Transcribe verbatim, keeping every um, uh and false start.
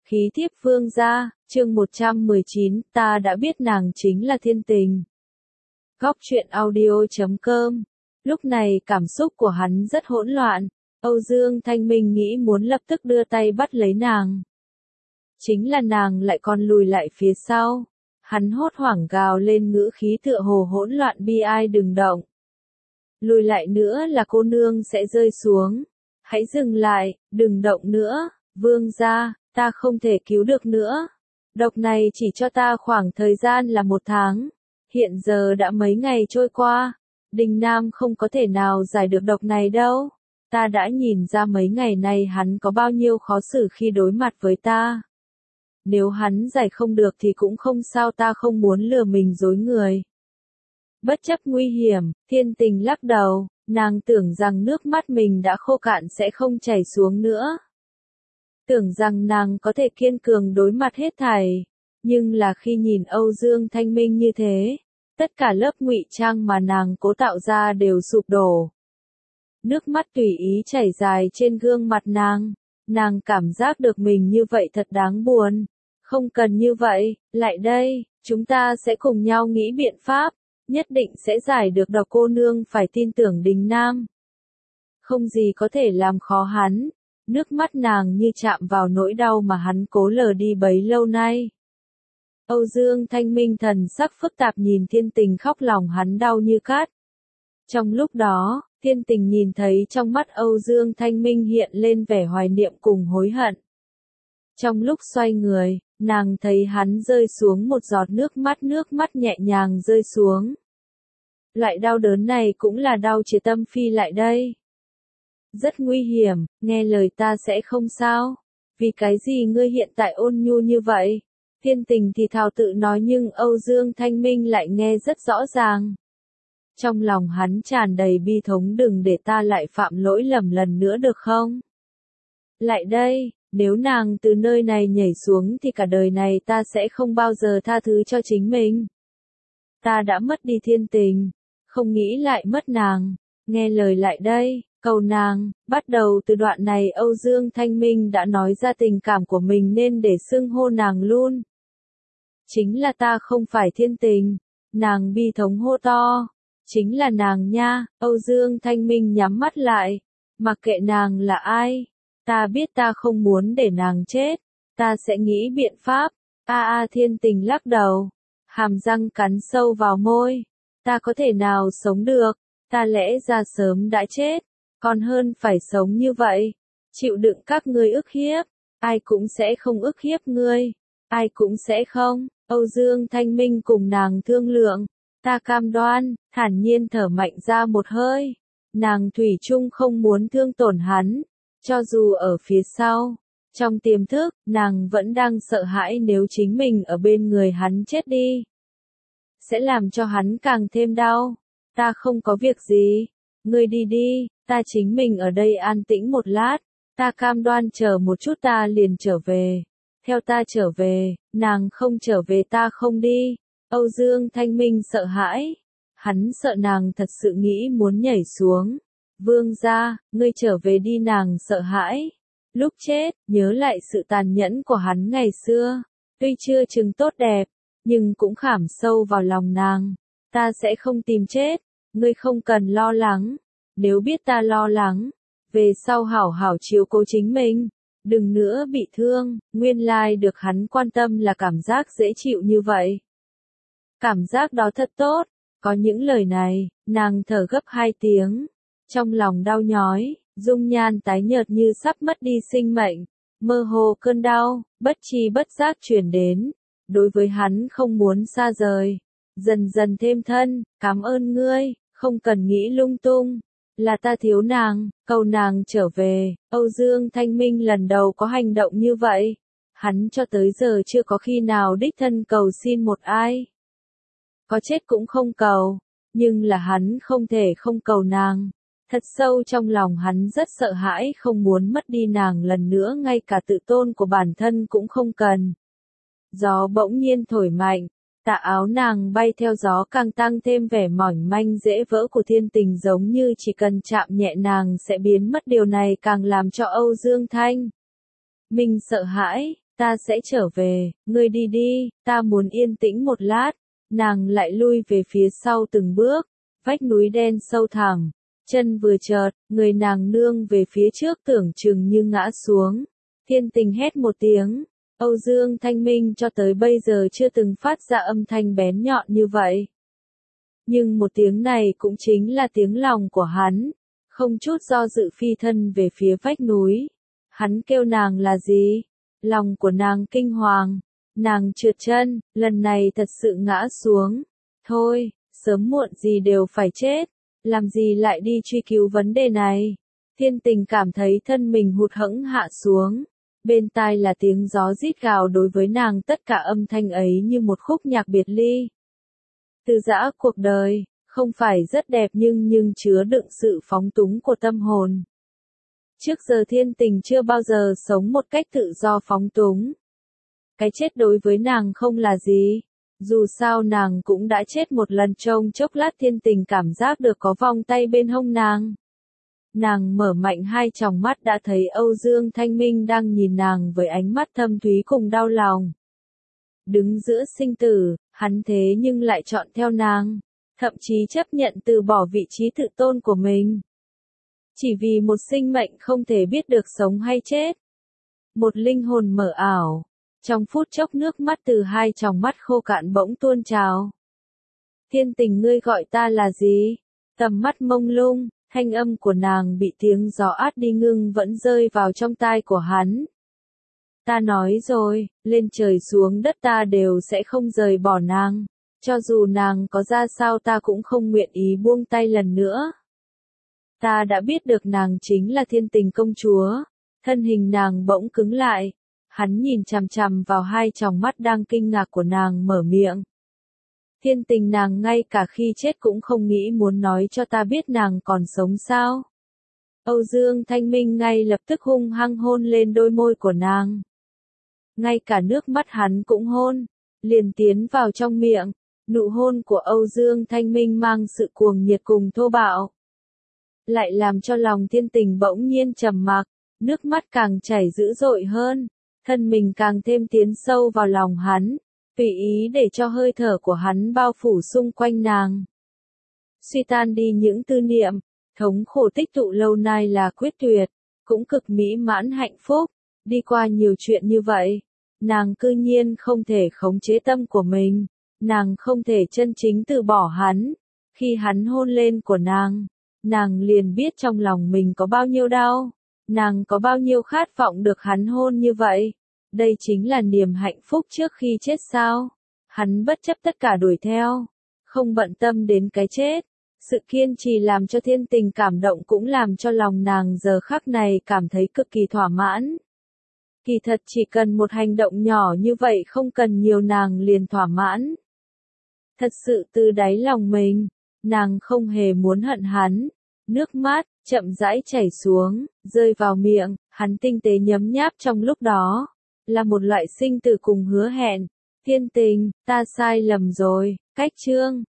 Khí thiếp vương gia, chương một trăm mười chín, ta đã biết nàng chính là Thiên Tình. Góc truyện audio chấm com. Lúc này cảm xúc của hắn rất hỗn loạn, Âu Dương Thanh Minh nghĩ muốn lập tức đưa tay bắt lấy nàng. Chính là nàng lại còn lùi lại phía sau. Hắn hốt hoảng gào lên ngữ khí tựa hồ hỗn loạn bi ai, đừng động. Lùi lại nữa là cô nương sẽ rơi xuống. Hãy dừng lại, đừng động nữa, vương gia. Ta không thể cứu được nữa. Độc này chỉ cho ta khoảng thời gian là một tháng. Hiện giờ đã mấy ngày trôi qua. Đình Nam không có thể nào giải được độc này đâu. Ta đã nhìn ra mấy ngày nay hắn có bao nhiêu khó xử khi đối mặt với ta. Nếu hắn giải không được thì cũng không sao, ta không muốn lừa mình dối người. Bất chấp nguy hiểm, Thiên Tình lắc đầu, nàng tưởng rằng nước mắt mình đã khô cạn sẽ không chảy xuống nữa. Tưởng rằng nàng có thể kiên cường đối mặt hết thảy, nhưng là khi nhìn Âu Dương Thanh Minh như thế, tất cả lớp ngụy trang mà nàng cố tạo ra đều sụp đổ. Nước mắt tùy ý chảy dài trên gương mặt nàng, nàng cảm giác được mình như vậy thật đáng buồn. Không cần như vậy, lại đây, chúng ta sẽ cùng nhau nghĩ biện pháp, nhất định sẽ giải được độc, cô nương phải tin tưởng Đình Nam. Không gì có thể làm khó hắn. Nước mắt nàng như chạm vào nỗi đau mà hắn cố lờ đi bấy lâu nay. Âu Dương Thanh Minh thần sắc phức tạp nhìn Thiên Tình khóc, lòng hắn đau như cát. Trong lúc đó, Thiên Tình nhìn thấy trong mắt Âu Dương Thanh Minh hiện lên vẻ hoài niệm cùng hối hận. Trong lúc xoay người, nàng thấy hắn rơi xuống một giọt nước mắt, nước mắt nhẹ nhàng rơi xuống. Loại đau đớn này cũng là đau chia tâm phi lại đây. Rất nguy hiểm, nghe lời ta sẽ không sao. Vì cái gì ngươi hiện tại ôn nhu như vậy? Thiên Tình thì thào tự nói, nhưng Âu Dương Thanh Minh lại nghe rất rõ ràng. Trong lòng hắn tràn đầy bi thống, đừng để ta lại phạm lỗi lầm lần nữa được không? Lại đây, nếu nàng từ nơi này nhảy xuống thì cả đời này ta sẽ không bao giờ tha thứ cho chính mình. Ta đã mất đi Thiên Tình, không nghĩ lại mất nàng. Nghe lời lại đây. Cầu nàng, bắt đầu từ đoạn này Âu Dương Thanh Minh đã nói ra tình cảm của mình nên để xưng hô nàng luôn. Chính là ta không phải Thiên Tình, nàng bi thống hô to. Chính là nàng nha, Âu Dương Thanh Minh nhắm mắt lại, mặc kệ nàng là ai. Ta biết ta không muốn để nàng chết, ta sẽ nghĩ biện pháp. A a Thiên Tình lắc đầu, hàm răng cắn sâu vào môi. Ta có thể nào sống được, ta lẽ ra sớm đã chết. Còn hơn phải sống như vậy, chịu đựng các ngươi ức hiếp, ai cũng sẽ không ức hiếp ngươi, ai cũng sẽ không. Âu Dương Thanh Minh cùng nàng thương lượng, ta cam đoan, thản nhiên thở mạnh ra một hơi, nàng thủy chung không muốn thương tổn hắn, cho dù ở phía sau, trong tiềm thức, nàng vẫn đang sợ hãi nếu chính mình ở bên người hắn chết đi, sẽ làm cho hắn càng thêm đau. Ta không có việc gì, ngươi đi đi. Ta chính mình ở đây an tĩnh một lát, ta cam đoan chờ một chút ta liền trở về. Theo ta trở về, nàng không trở về ta không đi. Âu Dương Thanh Minh sợ hãi, hắn sợ nàng thật sự nghĩ muốn nhảy xuống. Vương gia, ngươi trở về đi, nàng sợ hãi. Lúc chết, nhớ lại sự tàn nhẫn của hắn ngày xưa, tuy chưa chừng tốt đẹp, nhưng cũng khảm sâu vào lòng nàng. Ta sẽ không tìm chết, ngươi không cần lo lắng. Nếu biết ta lo lắng, về sau hảo hảo chiếu cố chính mình, đừng nữa bị thương. Nguyên lai được hắn quan tâm là cảm giác dễ chịu như vậy. Cảm giác đó thật tốt. Có những lời này, nàng thở gấp hai tiếng, trong lòng đau nhói, dung nhan tái nhợt như sắp mất đi sinh mệnh, mơ hồ cơn đau, bất tri bất giác truyền đến. Đối với hắn không muốn xa rời, dần dần thêm thân. Cảm ơn ngươi, không cần nghĩ lung tung. Là ta thiếu nàng, cầu nàng trở về. Âu Dương Thanh Minh lần đầu có hành động như vậy. Hắn cho tới giờ chưa có khi nào đích thân cầu xin một ai. Có chết cũng không cầu, nhưng là hắn không thể không cầu nàng. Thật sâu trong lòng hắn rất sợ hãi, không muốn mất đi nàng lần nữa, ngay cả tự tôn của bản thân cũng không cần. Gió bỗng nhiên thổi mạnh. Tà áo nàng bay theo gió càng tăng thêm vẻ mỏng manh dễ vỡ của Thiên Tình, giống như chỉ cần chạm nhẹ nàng sẽ biến mất. Điều này càng làm cho Âu Dương Thanh Minh sợ hãi, Ta sẽ trở về, ngươi đi đi, ta muốn yên tĩnh một lát. Nàng lại lui về phía sau từng bước, vách núi đen sâu thẳm, chân vừa chợt, người nàng nương về phía trước tưởng chừng như ngã xuống. Thiên Tình hét một tiếng, Âu Dương Thanh Minh cho tới bây giờ chưa từng phát ra âm thanh bén nhọn như vậy. Nhưng một tiếng này cũng chính là tiếng lòng của hắn, không chút do dự phi thân về phía vách núi. Hắn kêu nàng là gì? Lòng của nàng kinh hoàng, nàng trượt chân, lần này thật sự ngã xuống. Thôi, sớm muộn gì đều phải chết, làm gì lại đi truy cứu vấn đề này. Thiên Tình cảm thấy thân mình hụt hẫng hạ xuống, bên tai là tiếng gió rít gào, đối với nàng tất cả âm thanh ấy như một khúc nhạc biệt ly. Từ giã cuộc đời, không phải rất đẹp nhưng nhưng chứa đựng sự phóng túng của tâm hồn. Trước giờ Thiên Tình chưa bao giờ sống một cách tự do phóng túng. Cái chết đối với nàng không là gì. Dù sao nàng cũng đã chết một lần. Trong chốc lát Thiên Tình cảm giác được có vòng tay bên hông nàng. Nàng mở mạnh hai tròng mắt đã thấy Âu Dương Thanh Minh đang nhìn nàng với ánh mắt thâm thúy cùng đau lòng. Đứng giữa sinh tử, hắn thế nhưng lại chọn theo nàng, thậm chí chấp nhận từ bỏ vị trí tự tôn của mình. Chỉ vì một sinh mệnh không thể biết được sống hay chết. Một linh hồn mở ảo. Trong phút chốc nước mắt từ hai tròng mắt khô cạn bỗng tuôn trào. Thiên Tình, ngươi gọi ta là gì? Tầm mắt mông lung, thanh âm của nàng bị tiếng gió át đi ngưng vẫn rơi vào trong tai của hắn. Ta nói rồi, lên trời xuống đất ta đều sẽ không rời bỏ nàng. Cho dù nàng có ra sao ta cũng không nguyện ý buông tay lần nữa. Ta đã biết được nàng chính là Thiên Tình công chúa. Thân hình nàng bỗng cứng lại. Hắn nhìn chằm chằm vào hai tròng mắt đang kinh ngạc của nàng, mở miệng. Thiên Tình, nàng ngay cả khi chết cũng không nghĩ muốn nói cho ta biết nàng còn sống sao? Âu Dương Thanh Minh ngay lập tức hung hăng hôn lên đôi môi của nàng. Ngay cả nước mắt hắn cũng hôn, liền tiến vào trong miệng. Nụ hôn của Âu Dương Thanh Minh mang sự cuồng nhiệt cùng thô bạo. Lại làm cho lòng Thiên Tình bỗng nhiên trầm mặc, nước mắt càng chảy dữ dội hơn. Thân mình càng thêm tiến sâu vào lòng hắn, tùy ý để cho hơi thở của hắn bao phủ xung quanh nàng. Suy tan đi những tư niệm, thống khổ tích tụ lâu nay là quyết tuyệt, cũng cực mỹ mãn hạnh phúc. Đi qua nhiều chuyện như vậy, nàng cư nhiên không thể khống chế tâm của mình, nàng không thể chân chính từ bỏ hắn. Khi hắn hôn lên của nàng, nàng liền biết trong lòng mình có bao nhiêu đau. Nàng có bao nhiêu khát vọng được hắn hôn như vậy. Đây chính là niềm hạnh phúc trước khi chết sao? Hắn bất chấp tất cả đuổi theo, không bận tâm đến cái chết. Sự kiên trì làm cho Thiên Tình cảm động, cũng làm cho lòng nàng giờ khắc này cảm thấy cực kỳ thỏa mãn. Kỳ thật chỉ cần một hành động nhỏ như vậy, không cần nhiều, nàng liền thỏa mãn. Thật sự từ đáy lòng mình, nàng không hề muốn hận hắn. Nước mắt chậm rãi chảy xuống, rơi vào miệng, hắn tinh tế nhấm nháp trong lúc đó. Là một loại sinh tử cùng hứa hẹn. Thiên Tình, ta sai lầm rồi. Cách chương